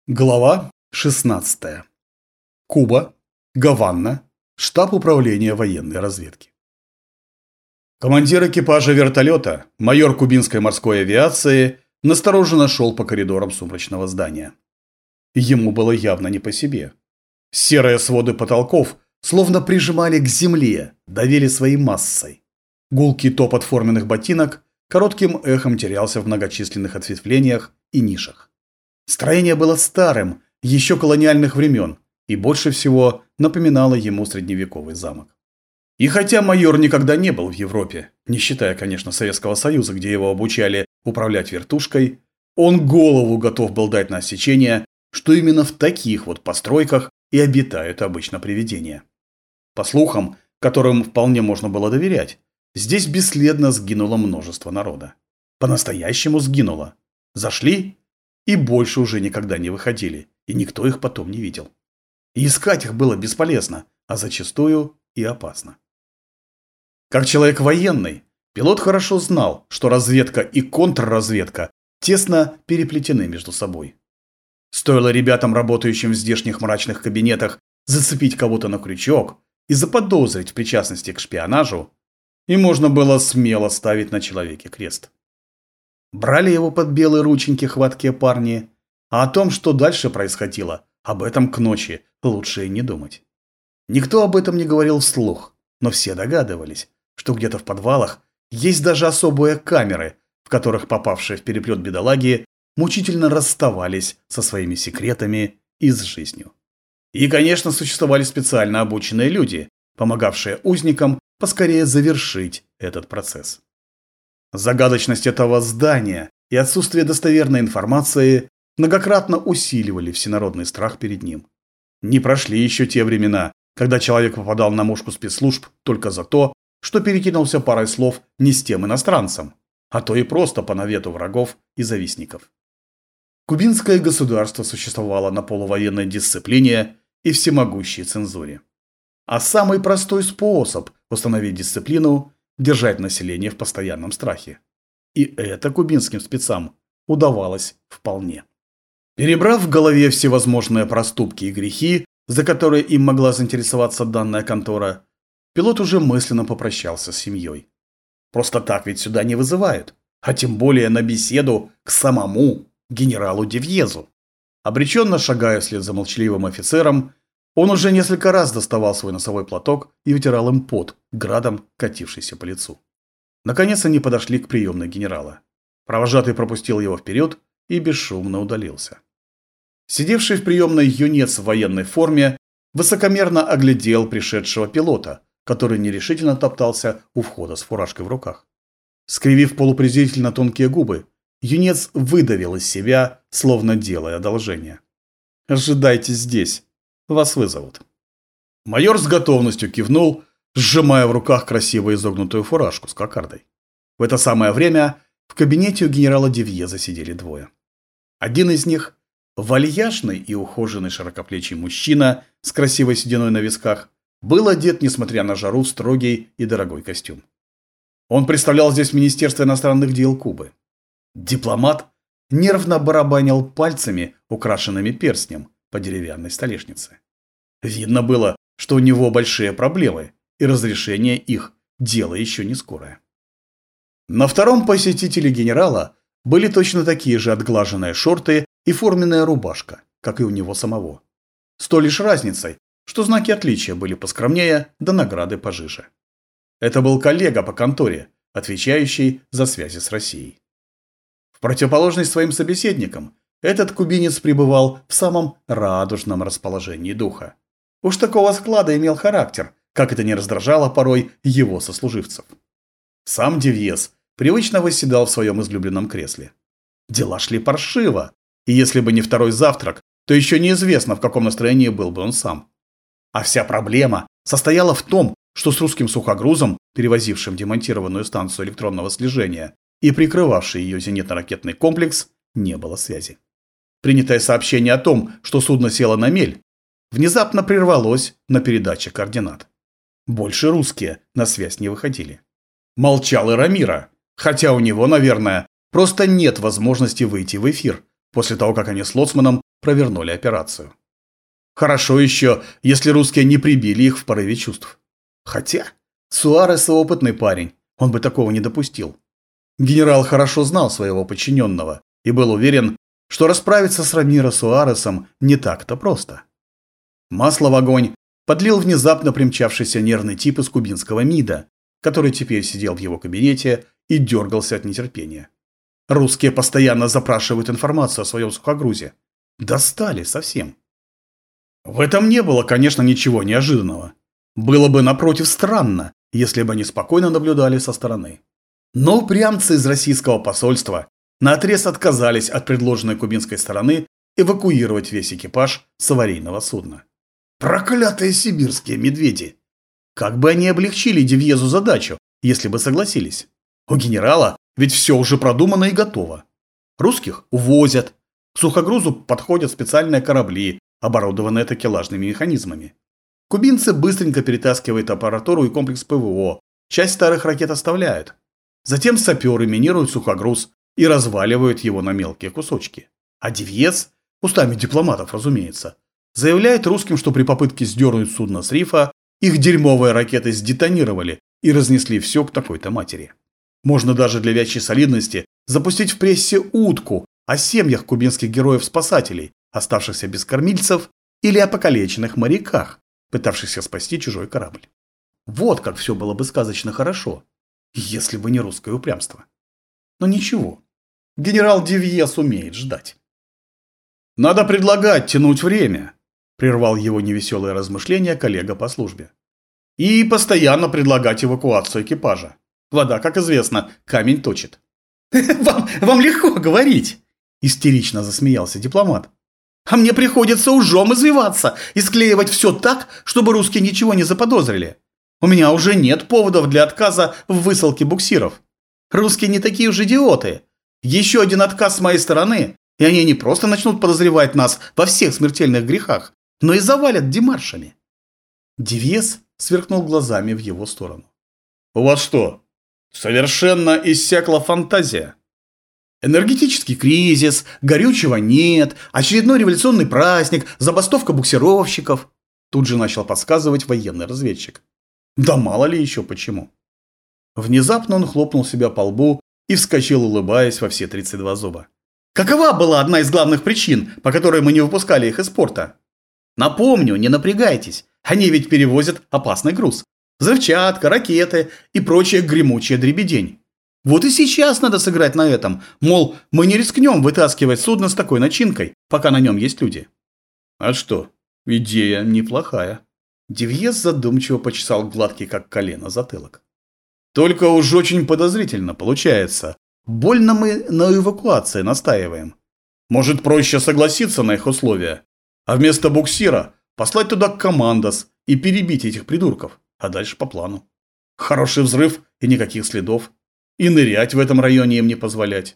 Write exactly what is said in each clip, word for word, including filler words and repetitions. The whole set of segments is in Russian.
Глава шестнадцатая. Куба, Гавана, штаб управления военной разведки. Командир экипажа вертолета, майор кубинской морской авиации, настороженно шел по коридорам сумрачного здания. Ему было явно не по себе. Серые своды потолков словно прижимали к земле, давили своей массой. Гулкий топот форменных ботинок коротким эхом терялся в многочисленных ответвлениях и нишах. Строение было старым, еще колониальных времен, и больше всего напоминало ему средневековый замок. И хотя майор никогда не был в Европе, не считая, конечно, Советского Союза, где его обучали управлять вертушкой, он голову готов был дать на отсечение, что именно в таких вот постройках и обитают обычно привидения. По слухам, которым вполне можно было доверять, здесь бесследно сгинуло множество народа. По-настоящему сгинуло. Зашли и больше уже никогда не выходили, и никто их потом не видел. И искать их было бесполезно, а зачастую и опасно. Как человек военный, пилот хорошо знал, что разведка и контрразведка тесно переплетены между собой. Стоило ребятам, работающим в здешних мрачных кабинетах, зацепить кого-то на крючок и заподозрить в причастности к шпионажу, и можно было смело ставить на человеке крест. Брали его под белые рученьки хваткие парни, а о том, что дальше происходило, об этом к ночи лучше и не думать. Никто об этом не говорил вслух, но все догадывались, что где-то в подвалах есть даже особые камеры, в которых попавшие в переплет бедолаги мучительно расставались со своими секретами и с жизнью. И, конечно, существовали специально обученные люди, помогавшие узникам поскорее завершить этот процесс. Загадочность этого здания и отсутствие достоверной информации многократно усиливали всенародный страх перед ним. Не прошли еще те времена, когда человек попадал на мушку спецслужб только за то, что перекинулся парой слов не с тем иностранцем, а то и просто по навету врагов и завистников. Кубинское государство существовало на полувоенной дисциплине и всемогущей цензуре. А самый простой способ установить дисциплину – держать население в постоянном страхе. И это кубинским спецам удавалось вполне. Перебрав в голове всевозможные проступки и грехи, за которые им могла заинтересоваться данная контора, пилот уже мысленно попрощался с семьей. Просто так ведь сюда не вызывают, а тем более на беседу к самому генералу Девьезу. Обреченно шагая вслед за молчаливым офицером, он уже несколько раз доставал свой носовой платок и вытирал им пот, градом катившийся по лицу. Наконец они подошли к приемной генерала. Провожатый пропустил его вперед и бесшумно удалился. Сидевший в приемной юнец в военной форме высокомерно оглядел пришедшего пилота, который нерешительно топтался у входа с фуражкой в руках. Скривив полупрезрительно тонкие губы, юнец выдавил из себя, словно делая одолжение. «Ожидайте здесь. Вас вызовут». Майор с готовностью кивнул, сжимая в руках красиво изогнутую фуражку с кокардой. В это самое время в кабинете у генерала Девьеза сидели двое. Один из них – вальяжный и ухоженный широкоплечий мужчина с красивой сединой на висках – был одет, несмотря на жару, в строгий и дорогой костюм. Он представлял здесь Министерство иностранных дел Кубы. Дипломат нервно барабанил пальцами, украшенными перстнем, по деревянной столешнице. Видно было, что у него большие проблемы, и разрешение их – дело еще не скорое. На втором посетителе генерала были точно такие же отглаженные шорты и форменная рубашка, как и у него самого. С той лишь разницей, что знаки отличия были поскромнее, да награды пожиже. Это был коллега по конторе, отвечающий за связи с Россией. В противоположность своим собеседникам, этот кубинец пребывал в самом радужном расположении духа. Уж такого склада имел характер, как это не раздражало порой его сослуживцев. Сам Девьез привычно восседал в своем излюбленном кресле. Дела шли паршиво, и если бы не второй завтрак, то еще неизвестно, в каком настроении был бы он сам. А вся проблема состояла в том, что с русским сухогрузом, перевозившим демонтированную станцию электронного слежения и прикрывавший ее зенитно-ракетный комплекс, не было связи. Принятое сообщение о том, что судно село на мель, внезапно прервалось на передаче координат. Больше русские на связь не выходили. Молчал и Рамира, хотя у него, наверное, просто нет возможности выйти в эфир, после того, как они с лоцманом провернули операцию. Хорошо еще, если русские не прибили их в порыве чувств. Хотя Суарес опытный парень, он бы такого не допустил. Генерал хорошо знал своего подчиненного и был уверен, что расправиться с Рамиро Суаресом не так-то просто. Масло в огонь подлил внезапно примчавшийся нервный тип из кубинского МИДа, который теперь сидел в его кабинете и дергался от нетерпения. Русские постоянно запрашивают информацию о своем сухогрузе. Достали совсем. В этом не было, конечно, ничего неожиданного. Было бы, напротив, странно, если бы они спокойно наблюдали со стороны. Но упрямцы из российского посольства наотрез отказались от предложенной кубинской стороны эвакуировать весь экипаж с аварийного судна. Проклятые сибирские медведи! Как бы они облегчили Дивьезу задачу, если бы согласились? У генерала ведь все уже продумано и готово. Русских увозят. К сухогрузу подходят специальные корабли, оборудованные такелажными механизмами. Кубинцы быстренько перетаскивают аппаратуру и комплекс ПВО, часть старых ракет оставляют. Затем саперы минируют сухогруз и разваливают его на мелкие кусочки. А Дивьез, устами дипломатов, разумеется, заявляет русским, что при попытке сдернуть судно с рифа их дерьмовые ракеты сдетонировали и разнесли все к такой-то матери. Можно даже для вячей солидности запустить в прессе утку о семьях кубинских героев-спасателей, оставшихся без кормильцев, или о покалеченных моряках, пытавшихся спасти чужой корабль. Вот как все было бы сказочно хорошо, если бы не русское упрямство. Но ничего, генерал Дивьез умеет ждать. «Надо предлагать тянуть время», – прервал его невеселые размышления коллега по службе. «И постоянно предлагать эвакуацию экипажа. Вода, как известно, камень точит». «Вам, вам легко говорить», – истерично засмеялся дипломат. «А мне приходится ужом извиваться и склеивать все так, чтобы русские ничего не заподозрили. У меня уже нет поводов для отказа в высылке буксиров. Русские не такие уж идиоты. Еще один отказ с моей стороны, и они не просто начнут подозревать нас во всех смертельных грехах, но и завалят демаршами». Дивьез сверкнул глазами в его сторону. «У вас что, совершенно иссякла фантазия? Энергетический кризис, горючего нет, очередной революционный праздник, забастовка буксировщиков». Тут же начал подсказывать военный разведчик. Да мало ли еще почему. Внезапно он хлопнул себя по лбу и вскочил, улыбаясь во все тридцать два зуба. Какова была одна из главных причин, по которой мы не выпускали их из порта? Напомню, не напрягайтесь, они ведь перевозят опасный груз. Взрывчатка, ракеты и прочая гремучая дребедень. Вот и сейчас надо сыграть на этом, мол, мы не рискнем вытаскивать судно с такой начинкой, пока на нем есть люди. А что, идея неплохая. Дивьез задумчиво почесал гладкий, как колено, затылок. Только уж очень подозрительно получается. Больно мы на эвакуации настаиваем. Может, проще согласиться на их условия, а вместо буксира послать туда командос и перебить этих придурков, а дальше по плану. Хороший взрыв и никаких следов. И нырять в этом районе им не позволять.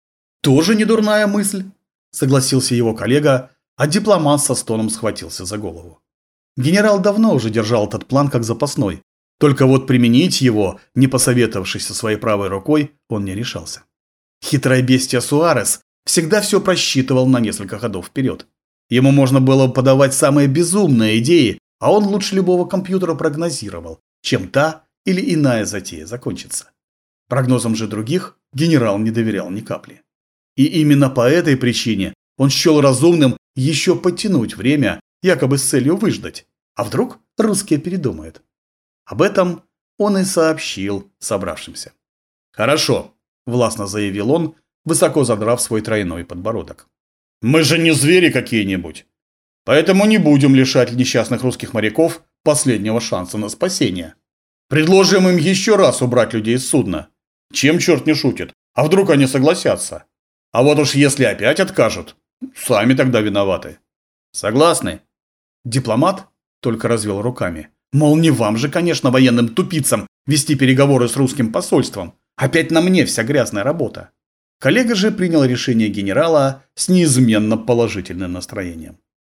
Тоже недурная мысль, согласился его коллега, а дипломат со стоном схватился за голову. Генерал давно уже держал этот план как запасной, только вот применить его, не посоветовавшись со своей правой рукой, он не решался. Хитрое бестия Суарес всегда все просчитывал на несколько ходов вперед. Ему можно было подавать самые безумные идеи, а он лучше любого компьютера прогнозировал, чем та или иная затея закончится. Прогнозам же других генерал не доверял ни капли. И именно по этой причине он счел разумным еще подтянуть время, якобы с целью выждать. А вдруг русские передумают? Об этом он и сообщил собравшимся. «Хорошо», – властно заявил он, высоко задрав свой тройной подбородок. «Мы же не звери какие-нибудь. Поэтому не будем лишать несчастных русских моряков последнего шанса на спасение. Предложим им еще раз убрать людей с судна. Чем черт не шутит? А вдруг они согласятся? А вот уж если опять откажут, сами тогда виноваты. Согласны?» Дипломат только развел руками. Мол, не вам же, конечно, военным тупицам вести переговоры с русским посольством. Опять на мне вся грязная работа. Коллега же принял решение генерала с неизменно положительным настроением.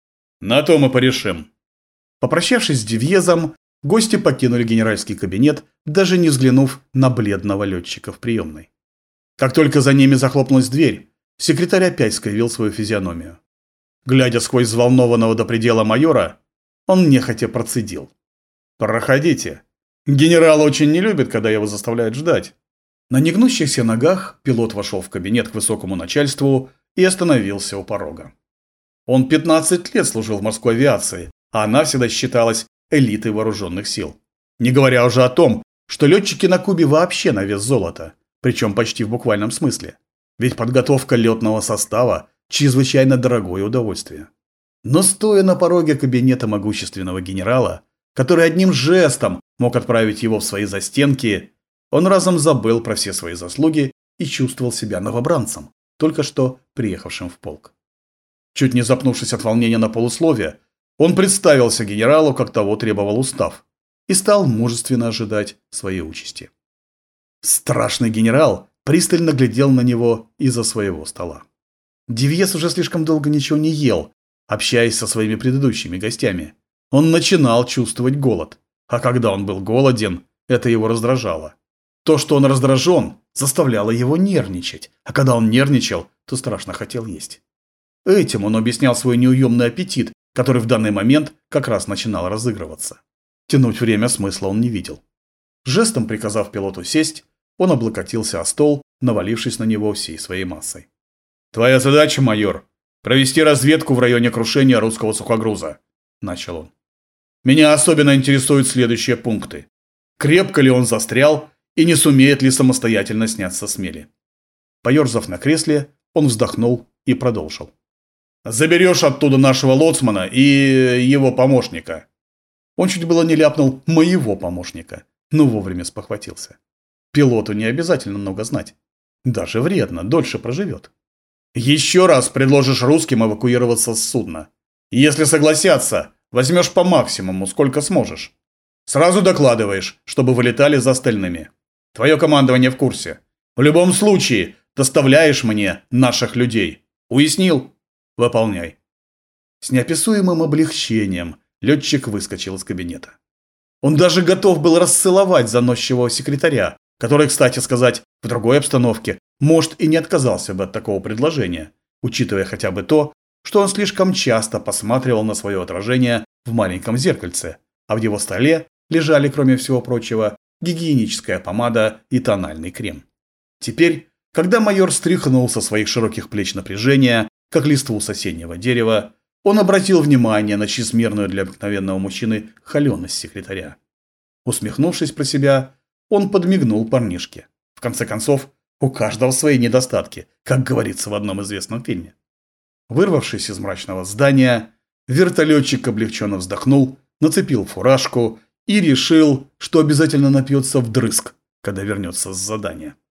«На то мы порешим». Попрощавшись с Дивьезом, гости покинули генеральский кабинет, даже не взглянув на бледного летчика в приемной. Как только за ними захлопнулась дверь, секретарь опять скривил свою физиономию. Глядя сквозь взволнованного до предела майора, он нехотя процедил: «Проходите. Генерал очень не любит, когда его заставляют ждать». На негнущихся ногах пилот вошел в кабинет к высокому начальству и остановился у порога. Он пятнадцать лет служил в морской авиации, а она всегда считалась элитой вооруженных сил. Не говоря уже о том, что летчики на Кубе вообще на вес золота, причем почти в буквальном смысле. Ведь подготовка летного состава – чрезвычайно дорогое удовольствие. Но стоя на пороге кабинета могущественного генерала, который одним жестом мог отправить его в свои застенки, он разом забыл про все свои заслуги и чувствовал себя новобранцем, только что приехавшим в полк. Чуть не запнувшись от волнения на полусловие, он представился генералу, как того требовал устав, и стал мужественно ожидать своей участи. Страшный генерал пристально глядел на него из-за своего стола. Девьес уже слишком долго ничего не ел, общаясь со своими предыдущими гостями. Он начинал чувствовать голод, а когда он был голоден, это его раздражало. То, что он раздражен, заставляло его нервничать, а когда он нервничал, то страшно хотел есть. Этим он объяснял свой неуемный аппетит, который в данный момент как раз начинал разыгрываться. Тянуть время смысла он не видел. Жестом приказав пилоту сесть, он облокотился о стол, навалившись на него всей своей массой. «Твоя задача, майор, провести разведку в районе крушения русского сухогруза», – начал он. «Меня особенно интересуют следующие пункты. Крепко ли он застрял и не сумеет ли самостоятельно сняться с мели?» Поерзав на кресле, он вздохнул и продолжил. «Заберешь оттуда нашего лоцмана и его помощника». Он чуть было не ляпнул «моего помощника», но вовремя спохватился. Пилоту не обязательно много знать. Даже вредно, дольше проживет. «Еще раз предложишь русским эвакуироваться с судна. Если согласятся, возьмешь по максимуму, сколько сможешь. Сразу докладываешь, чтобы вылетали за остальными. Твое командование в курсе. В любом случае, доставляешь мне наших людей. Уяснил? Выполняй». С неописуемым облегчением летчик выскочил из кабинета. Он даже готов был расцеловать заносчивого секретаря, который, кстати сказать, в другой обстановке, может, и не отказался бы от такого предложения, учитывая хотя бы то, что он слишком часто посматривал на свое отражение в маленьком зеркальце, а в его столе лежали, кроме всего прочего, гигиеническая помада и тональный крем. Теперь, когда майор стряхнул со своих широких плеч напряжения, как листву соседнего дерева, он обратил внимание на чрезмерную для обыкновенного мужчины холеность секретаря. Усмехнувшись про себя, он подмигнул парнишке. В конце концов, у каждого свои недостатки, как говорится в одном известном фильме. Вырвавшись из мрачного здания, вертолетчик облегченно вздохнул, нацепил фуражку и решил, что обязательно напьется вдрызг, когда вернется с задания.